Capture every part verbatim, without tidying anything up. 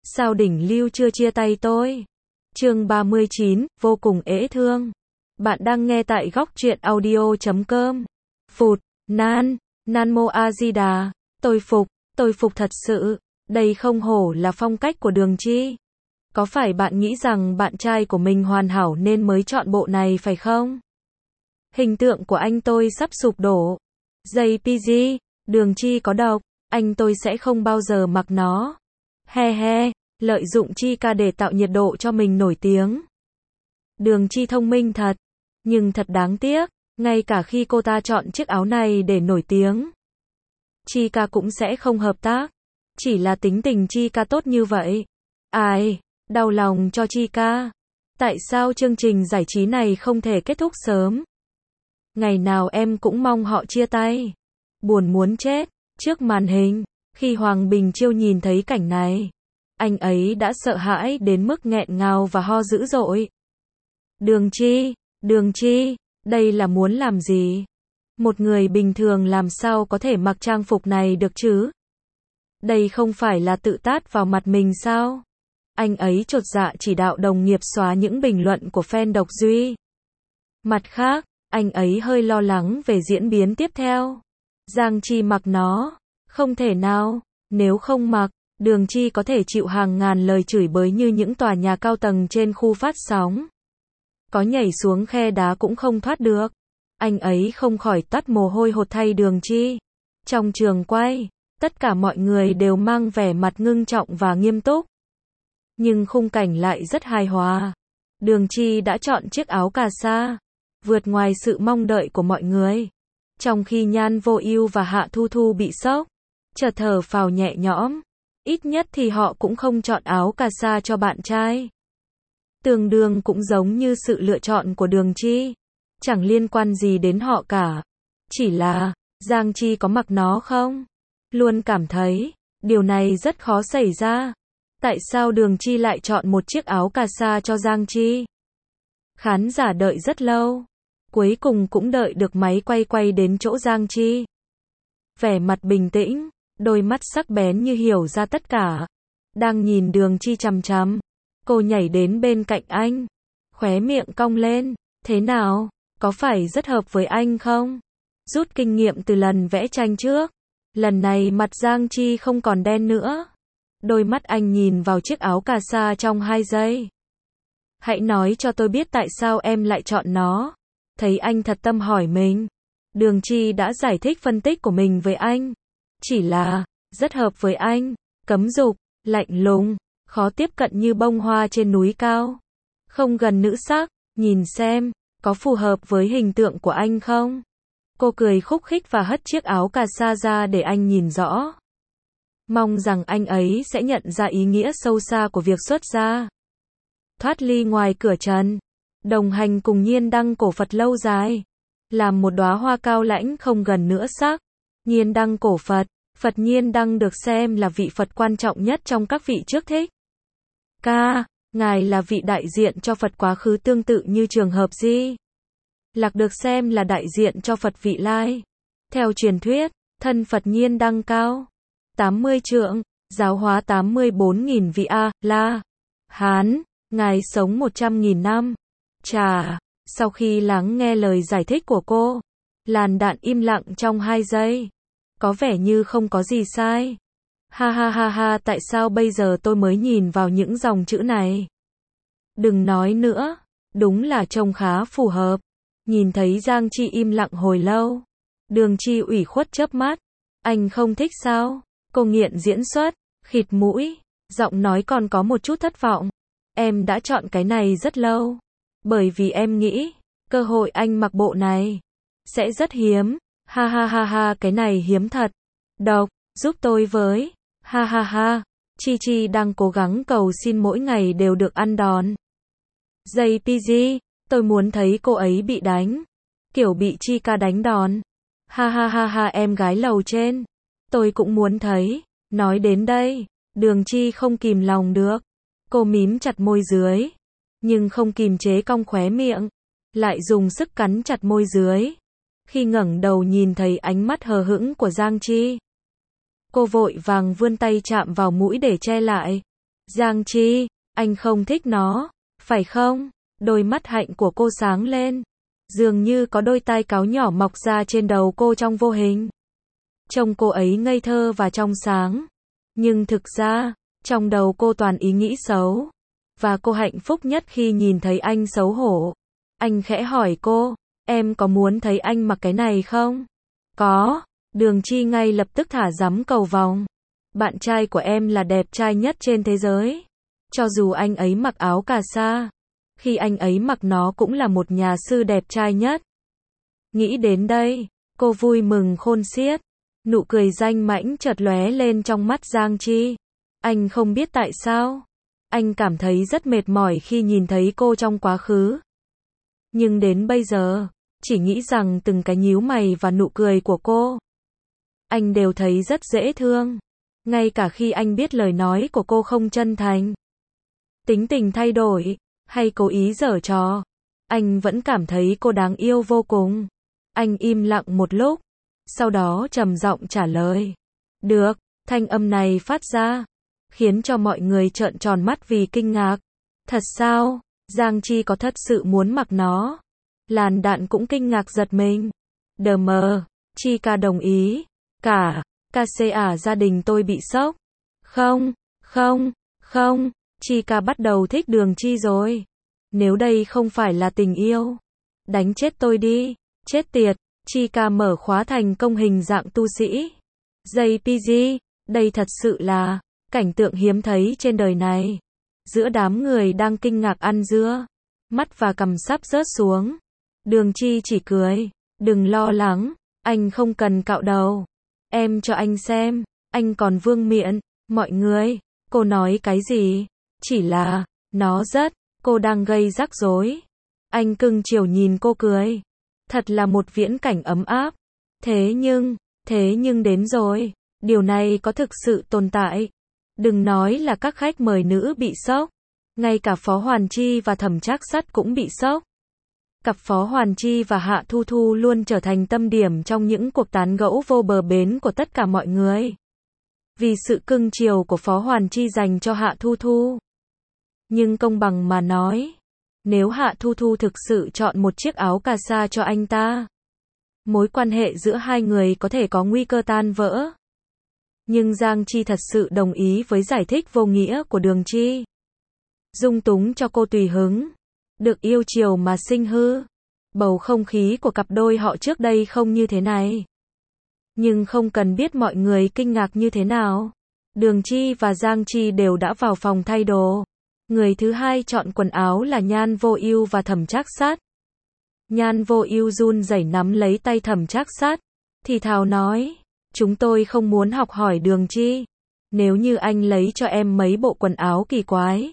sao đỉnh lưu chưa chia tay tôi? Chương ba mươi chín, vô cùng ế thương. Bạn đang nghe tại góc truyện audio chấm com. Phụt, nan, Nan Mô A Di Đà, tôi phục, tôi phục thật sự, đây không hổ là phong cách của Đường Chi. Có phải bạn nghĩ rằng bạn trai của mình hoàn hảo nên mới chọn bộ này phải không? Hình tượng của anh tôi sắp sụp đổ. gi pê giê, Đường Chi có độc, anh tôi sẽ không bao giờ mặc nó. He he, lợi dụng Chi ca để tạo nhiệt độ cho mình nổi tiếng. Đường Chi thông minh thật, nhưng thật đáng tiếc, ngay cả khi cô ta chọn chiếc áo này để nổi tiếng, Chi ca cũng sẽ không hợp tác. Chỉ là tính tình Chi ca tốt như vậy. Ai, đau lòng cho Chi ca. Tại sao chương trình giải trí này không thể kết thúc sớm? Ngày nào em cũng mong họ chia tay. Buồn muốn chết. Trước màn hình, khi Hoàng Bình Chiêu nhìn thấy cảnh này, anh ấy đã sợ hãi đến mức nghẹn ngào và ho dữ dội. Đường Chi, Đường Chi, đây là muốn làm gì? Một người bình thường làm sao có thể mặc trang phục này được chứ? Đây không phải là tự tát vào mặt mình sao? Anh ấy chột dạ chỉ đạo đồng nghiệp xóa những bình luận của fan độc Duy. Mặt khác, anh ấy hơi lo lắng về diễn biến tiếp theo. Giang Chi mặc nó, không thể nào, nếu không mặc, Đường Chi có thể chịu hàng ngàn lời chửi bới như những tòa nhà cao tầng trên khu phát sóng. Có nhảy xuống khe đá cũng không thoát được. Anh ấy không khỏi toát mồ hôi hột thay Đường Chi. Trong trường quay, tất cả mọi người đều mang vẻ mặt ngưng trọng và nghiêm túc. Nhưng khung cảnh lại rất hài hòa. Đường Chi đã chọn chiếc áo cà sa, vượt ngoài sự mong đợi của mọi người. Trong khi Nhan Vô Ưu và Hạ Thu Thu bị sốc, chợt thở phào nhẹ nhõm. Ít nhất thì họ cũng không chọn áo cà sa cho bạn trai. Tương đương cũng giống như sự lựa chọn của Đường Chi. Chẳng liên quan gì đến họ cả. Chỉ là, Giang Chi có mặc nó không? Luôn cảm thấy, điều này rất khó xảy ra. Tại sao Đường Chi lại chọn một chiếc áo cà sa cho Giang Chi? Khán giả đợi rất lâu. Cuối cùng cũng đợi được máy quay quay đến chỗ Giang Chi. Vẻ mặt bình tĩnh, đôi mắt sắc bén như hiểu ra tất cả. Đang nhìn Đường Chi chằm chằm. Cô nhảy đến bên cạnh anh. Khóe miệng cong lên. Thế nào? Có phải rất hợp với anh không? Rút kinh nghiệm từ lần vẽ tranh trước. Lần này mặt Giang Chi không còn đen nữa. Đôi mắt anh nhìn vào chiếc áo cà sa trong hai giây. Hãy nói cho tôi biết tại sao em lại chọn nó. Thấy anh thật tâm hỏi mình. Đường Chi đã giải thích phân tích của mình với anh. Chỉ là, rất hợp với anh. Cấm dục, lạnh lùng, khó tiếp cận như bông hoa trên núi cao. Không gần nữ sắc, nhìn xem, có phù hợp với hình tượng của anh không? Cô cười khúc khích và hất chiếc áo cà sa ra để anh nhìn rõ. Mong rằng anh ấy sẽ nhận ra ý nghĩa sâu xa của việc xuất gia. Thoát ly ngoài cửa trần. Đồng hành cùng Nhiên Đăng cổ Phật lâu dài. Làm một đóa hoa cao lãnh không gần nữa sắc. Nhiên Đăng cổ Phật. Phật Nhiên Đăng được xem là vị Phật quan trọng nhất trong các vị trước thích. Ca, Ngài là vị đại diện cho Phật quá khứ tương tự như trường hợp Di Lặc được xem là đại diện cho Phật vị lai. Theo truyền thuyết, thân Phật Nhiên Đăng cao tám mươi trượng, giáo hóa tám mươi bốn nghìn vị A-la Hán, Ngài sống một trăm nghìn năm. Chà, sau khi lắng nghe lời giải thích của cô, làn đạn im lặng trong hai giây. Có vẻ như không có gì sai. Ha ha ha ha, tại sao bây giờ tôi mới nhìn vào những dòng chữ này? Đừng nói nữa, đúng là trông khá phù hợp. Nhìn thấy Giang Chi im lặng hồi lâu. Đường Chi ủy khuất chớp mắt. Anh không thích sao? Cô nghiện diễn xuất, khịt mũi, giọng nói còn có một chút thất vọng. Em đã chọn cái này rất lâu. Bởi vì em nghĩ, cơ hội anh mặc bộ này sẽ rất hiếm. Ha ha ha ha, cái này hiếm thật. Độc, giúp tôi với. Ha ha ha, Chi Chi đang cố gắng cầu xin mỗi ngày đều được ăn đòn. gi pê giê, tôi muốn thấy cô ấy bị đánh. Kiểu bị Chi ca đánh đòn. Ha ha ha ha, em gái lầu trên. Tôi cũng muốn thấy. Nói đến đây, Đường Chi không kìm lòng được. Cô mím chặt môi dưới. Nhưng không kìm chế cong khóe miệng. Lại dùng sức cắn chặt môi dưới. Khi ngẩng đầu nhìn thấy ánh mắt hờ hững của Giang Chi, cô vội vàng vươn tay chạm vào mũi để che lại. Giang Chi, anh không thích nó, phải không? Đôi mắt hạnh của cô sáng lên. Dường như có đôi tai cáo nhỏ mọc ra trên đầu cô trong vô hình. Trông cô ấy ngây thơ và trong sáng. Nhưng thực ra, trong đầu cô toàn ý nghĩ xấu. Và cô hạnh phúc nhất khi nhìn thấy anh xấu hổ. Anh khẽ hỏi cô, em có muốn thấy anh mặc cái này không? Có. Đường Chi ngay lập tức thả dắm cầu vồng. Bạn trai của em là đẹp trai nhất trên thế giới. Cho dù anh ấy mặc áo cà sa, khi anh ấy mặc nó cũng là một nhà sư đẹp trai nhất. Nghĩ đến đây, cô vui mừng khôn xiết. Nụ cười danh mãnh chợt lóe lên trong mắt Giang Chi. Anh không biết tại sao. Anh cảm thấy rất mệt mỏi khi nhìn thấy cô trong quá khứ. Nhưng đến bây giờ, chỉ nghĩ rằng từng cái nhíu mày và nụ cười của cô, anh đều thấy rất dễ thương. Ngay cả khi anh biết lời nói của cô không chân thành, tính tình thay đổi, hay cố ý giở trò, anh vẫn cảm thấy cô đáng yêu vô cùng. Anh im lặng một lúc, sau đó trầm giọng trả lời. Được, thanh âm này phát ra, khiến cho mọi người trợn tròn mắt vì kinh ngạc. Thật sao? Giang Chi có thật sự muốn mặc nó? Làn Đạn cũng kinh ngạc giật mình. Đờ mờ, Chi ca đồng ý. Cả, ca xê à gia đình tôi bị sốc. Không, không, không, Chi ca bắt đầu thích Đường Chi rồi. Nếu đây không phải là tình yêu, đánh chết tôi đi, chết tiệt. Chi ca mở khóa thành công hình dạng tu sĩ. jê pê giê, đây thật sự là cảnh tượng hiếm thấy trên đời này. Giữa đám người đang kinh ngạc ăn dưa, mắt và cằm sắp rớt xuống, Đường Chi chỉ cười. Đừng lo lắng, anh không cần cạo đầu. Em cho anh xem, anh còn vương miện. Mọi người, cô nói cái gì? Chỉ là, nó rất, cô đang gây rắc rối. Anh cưng chiều nhìn cô cười. Thật là một viễn cảnh ấm áp. Thế nhưng, thế nhưng đến rồi, điều này có thực sự tồn tại. Đừng nói là các khách mời nữ bị sốc, ngay cả Phó Hoàn Chi và Thẩm Trác Sắt cũng bị sốc. Cặp Phó Hoàn Chi và Hạ Thu Thu luôn trở thành tâm điểm trong những cuộc tán gẫu vô bờ bến của tất cả mọi người. Vì sự cưng chiều của Phó Hoàn Chi dành cho Hạ Thu Thu. Nhưng công bằng mà nói, nếu Hạ Thu Thu thực sự chọn một chiếc áo cà sa cho anh ta, mối quan hệ giữa hai người có thể có nguy cơ tan vỡ. Nhưng Giang Chi thật sự đồng ý với giải thích vô nghĩa của Đường Chi. Dung túng cho cô tùy hứng, được yêu chiều mà sinh hư. Bầu không khí của cặp đôi họ trước đây không như thế này. Nhưng không cần biết mọi người kinh ngạc như thế nào. Đường Chi và Giang Chi đều đã vào phòng thay đồ. Người thứ hai chọn quần áo là Nhan Vô Ưu và Thẩm Trác Sát. Nhan Vô Ưu run rẩy nắm lấy tay Thẩm Trác Sát, thì thào nói, chúng tôi không muốn học hỏi Đường Chi. Nếu như anh lấy cho em mấy bộ quần áo kỳ quái,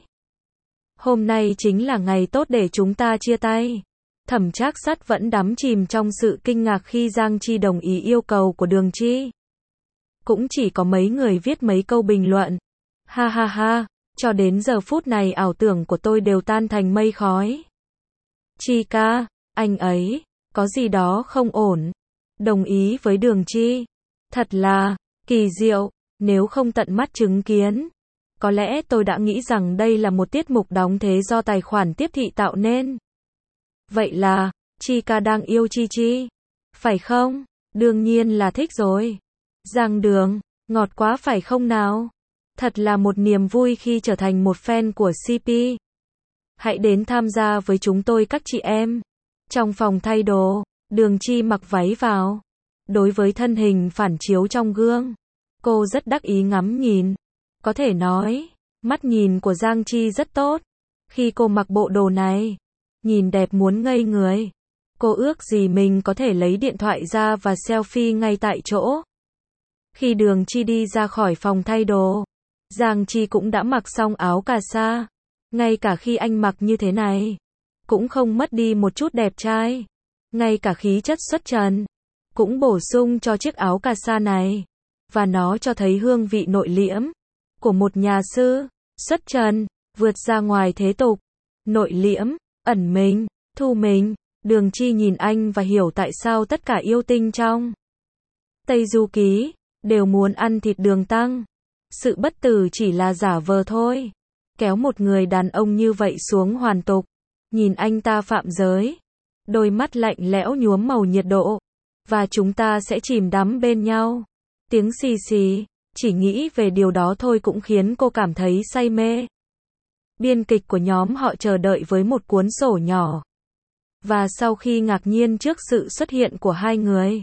hôm nay chính là ngày tốt để chúng ta chia tay. Thẩm Trác Sát vẫn đắm chìm trong sự kinh ngạc khi Giang Chi đồng ý yêu cầu của Đường Chi. Cũng chỉ có mấy người viết mấy câu bình luận. Ha ha ha, cho đến giờ phút này ảo tưởng của tôi đều tan thành mây khói. Chi ca, anh ấy, có gì đó không ổn. Đồng ý với Đường Chi. Thật là, kỳ diệu, nếu không tận mắt chứng kiến. Có lẽ tôi đã nghĩ rằng đây là một tiết mục đóng thế do tài khoản tiếp thị tạo nên. Vậy là, Chi ca đang yêu Chi Chi. Phải không? Đương nhiên là thích rồi. Giang Đường, ngọt quá phải không nào? Thật là một niềm vui khi trở thành một fan của xê pê. Hãy đến tham gia với chúng tôi các chị em. Trong phòng thay đồ, Đường Chi mặc váy vào. Đối với thân hình phản chiếu trong gương, cô rất đắc ý ngắm nhìn. Có thể nói, mắt nhìn của Giang Chi rất tốt. Khi cô mặc bộ đồ này, nhìn đẹp muốn ngây người. Cô ước gì mình có thể lấy điện thoại ra và selfie ngay tại chỗ. Khi Đường Chi đi ra khỏi phòng thay đồ, Giang Chi cũng đã mặc xong áo cà sa. Ngay cả khi anh mặc như thế này, cũng không mất đi một chút đẹp trai. Ngay cả khí chất xuất trần, cũng bổ sung cho chiếc áo cà sa này. Và nó cho thấy hương vị nội liễm của một nhà sư, xuất trần, vượt ra ngoài thế tục. Nội liễm, ẩn mình, thu mình. Đường Chi nhìn anh và hiểu tại sao tất cả yêu tinh trong Tây Du Ký đều muốn ăn thịt Đường Tăng. Sự bất tử chỉ là giả vờ thôi. kéo một người đàn ông như vậy xuống hoàn tục, nhìn anh ta phạm giới, đôi mắt lạnh lẽo nhuốm màu nhiệt độ, và chúng ta sẽ chìm đắm bên nhau. Tiếng xì xì, chỉ nghĩ về điều đó thôi cũng khiến cô cảm thấy say mê. Biên kịch của nhóm họ chờ đợi với một cuốn sổ nhỏ. Và sau khi ngạc nhiên trước sự xuất hiện của hai người,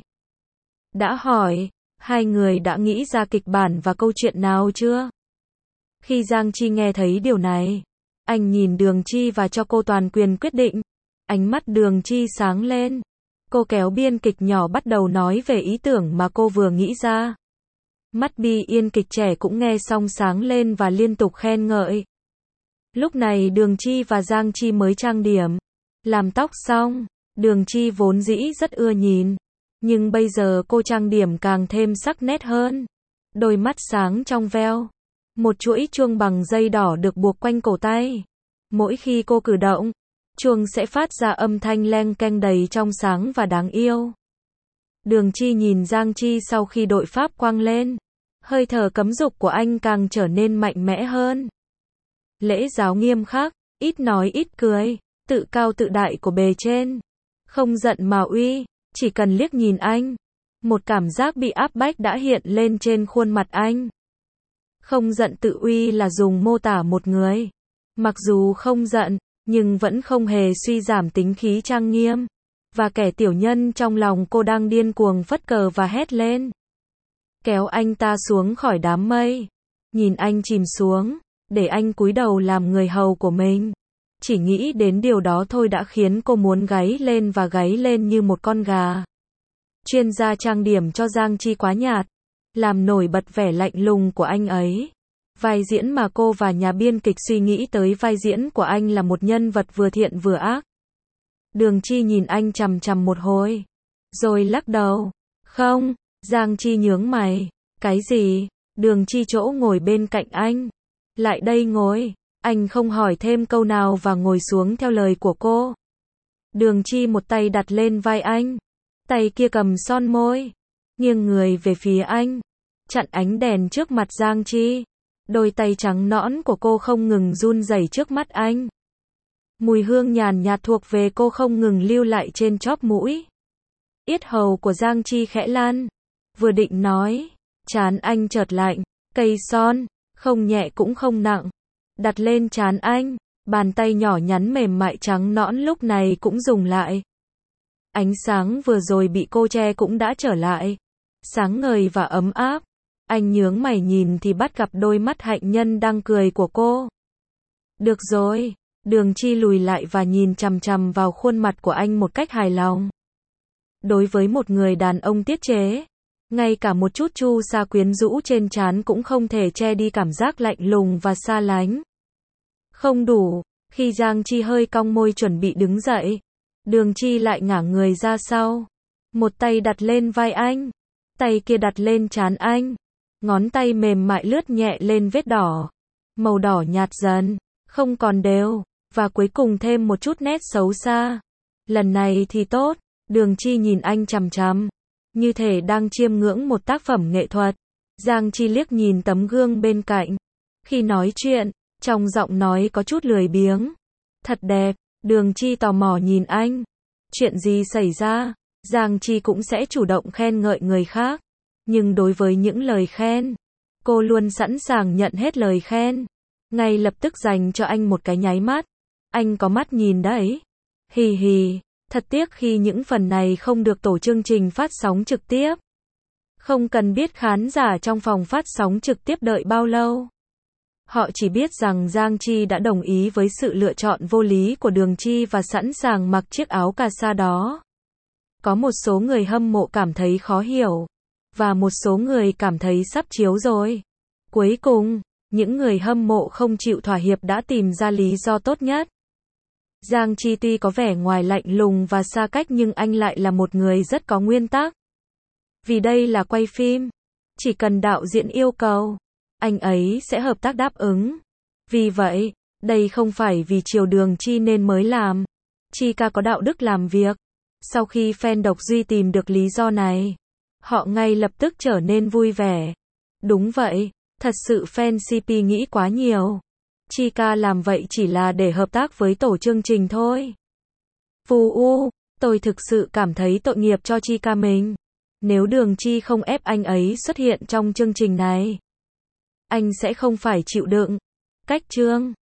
đã hỏi, hai người đã nghĩ ra kịch bản và câu chuyện nào chưa? Khi Giang Chi nghe thấy điều này, anh nhìn Đường Chi và cho cô toàn quyền quyết định. Ánh mắt Đường Chi sáng lên. Cô kéo biên kịch nhỏ bắt đầu nói về ý tưởng mà cô vừa nghĩ ra. Mắt bi yên kịch trẻ cũng nghe xong sáng lên và liên tục khen ngợi. Lúc này Đường Chi và Giang Chi mới trang điểm, làm tóc xong. Đường Chi vốn dĩ rất ưa nhìn, nhưng bây giờ cô trang điểm càng thêm sắc nét hơn. Đôi mắt sáng trong veo. Một chuỗi chuông bằng dây đỏ được buộc quanh cổ tay. Mỗi khi cô cử động, chuông sẽ phát ra âm thanh leng keng đầy trong sáng và đáng yêu. Đường Chi nhìn Giang Chi sau khi đội pháp quang lên. Hơi thở cấm dục của anh càng trở nên mạnh mẽ hơn. Lễ giáo nghiêm khắc, ít nói ít cười, tự cao tự đại của bề trên. Không giận mà uy, chỉ cần liếc nhìn anh. Một cảm giác bị áp bách đã hiện lên trên khuôn mặt anh. Không giận tự uy là dùng mô tả một người. Mặc dù không giận, nhưng vẫn không hề suy giảm tính khí trang nghiêm. Và kẻ tiểu nhân trong lòng cô đang điên cuồng phất cờ và hét lên. Kéo anh ta xuống khỏi đám mây. Nhìn anh chìm xuống, để anh cúi đầu làm người hầu của mình. Chỉ nghĩ đến điều đó thôi đã khiến cô muốn gáy lên và gáy lên như một con gà. Chuyên gia trang điểm cho Giang Chi quá nhạt, làm nổi bật vẻ lạnh lùng của anh ấy. Vai diễn mà cô và nhà biên kịch suy nghĩ tới vai diễn của anh là một nhân vật vừa thiện vừa ác. Đường Chi nhìn anh chằm chằm một hồi, rồi lắc đầu. Không, Giang Chi nhướng mày. Cái gì? Đường Chi chỗ ngồi bên cạnh anh. Lại đây ngồi. Anh không hỏi thêm câu nào và ngồi xuống theo lời của cô. Đường Chi một tay đặt lên vai anh, tay kia cầm son môi, nghiêng người về phía anh, chặn ánh đèn trước mặt Giang Chi. Đôi tay trắng nõn của cô không ngừng run rẩy trước mắt anh. Mùi hương nhàn nhạt thuộc về cô không ngừng lưu lại trên chóp mũi. Yết hầu của Giang Chi khẽ lan. Vừa định nói, trán anh chợt lạnh. Cây son, không nhẹ cũng không nặng, đặt lên trán anh. Bàn tay nhỏ nhắn mềm mại trắng nõn lúc này cũng dùng lại. Ánh sáng vừa rồi bị cô che cũng đã trở lại. Sáng ngời và ấm áp. Anh nhướng mày nhìn thì bắt gặp đôi mắt hạnh nhân đang cười của cô. Được rồi. Đường Chi lùi lại và nhìn chằm chằm vào khuôn mặt của anh một cách hài lòng. Đối với một người đàn ông tiết chế, ngay cả một chút chu sa quyến rũ trên trán cũng không thể che đi cảm giác lạnh lùng và xa lánh. Không đủ, khi Giang Chi hơi cong môi chuẩn bị đứng dậy, Đường Chi lại ngả người ra sau. Một tay đặt lên vai anh, tay kia đặt lên trán anh. Ngón tay mềm mại lướt nhẹ lên vết đỏ. Màu đỏ nhạt dần, không còn đều, và cuối cùng thêm một chút nét xấu xa. Lần này thì tốt, Đường Chi nhìn anh chằm chằm, như thể đang chiêm ngưỡng một tác phẩm nghệ thuật. Giang Chi liếc nhìn tấm gương bên cạnh. Khi nói chuyện, trong giọng nói có chút lười biếng. Thật đẹp. Đường Chi tò mò nhìn anh. Chuyện gì xảy ra? Giang Chi cũng sẽ chủ động khen ngợi người khác. Nhưng đối với những lời khen, cô luôn sẵn sàng nhận hết lời khen. Ngay lập tức dành cho anh một cái nháy mắt. Anh có mắt nhìn đấy. Hì hì. Thật tiếc khi những phần này không được tổ chương trình phát sóng trực tiếp. Không cần biết khán giả trong phòng phát sóng trực tiếp đợi bao lâu. Họ chỉ biết rằng Giang Chi đã đồng ý với sự lựa chọn vô lý của Đường Chi và sẵn sàng mặc chiếc áo cà sa đó. Có một số người hâm mộ cảm thấy khó hiểu, và một số người cảm thấy sắp chiếu rồi. Cuối cùng, những người hâm mộ không chịu thỏa hiệp đã tìm ra lý do tốt nhất. Giang Chi tuy có vẻ ngoài lạnh lùng và xa cách nhưng anh lại là một người rất có nguyên tắc. Vì đây là quay phim, chỉ cần đạo diễn yêu cầu, anh ấy sẽ hợp tác đáp ứng. Vì vậy, đây không phải vì chiều Đường Chi nên mới làm. Chi ca có đạo đức làm việc. Sau khi fan độc duy tìm được lý do này, họ ngay lập tức trở nên vui vẻ. Đúng vậy, thật sự fan xê pê nghĩ quá nhiều. Chika làm vậy chỉ là để hợp tác với tổ chương trình thôi. Phù u, tôi thực sự cảm thấy tội nghiệp cho Chika mình. Nếu Đường Chi không ép anh ấy xuất hiện trong chương trình này, anh sẽ không phải chịu đựng. Cách chương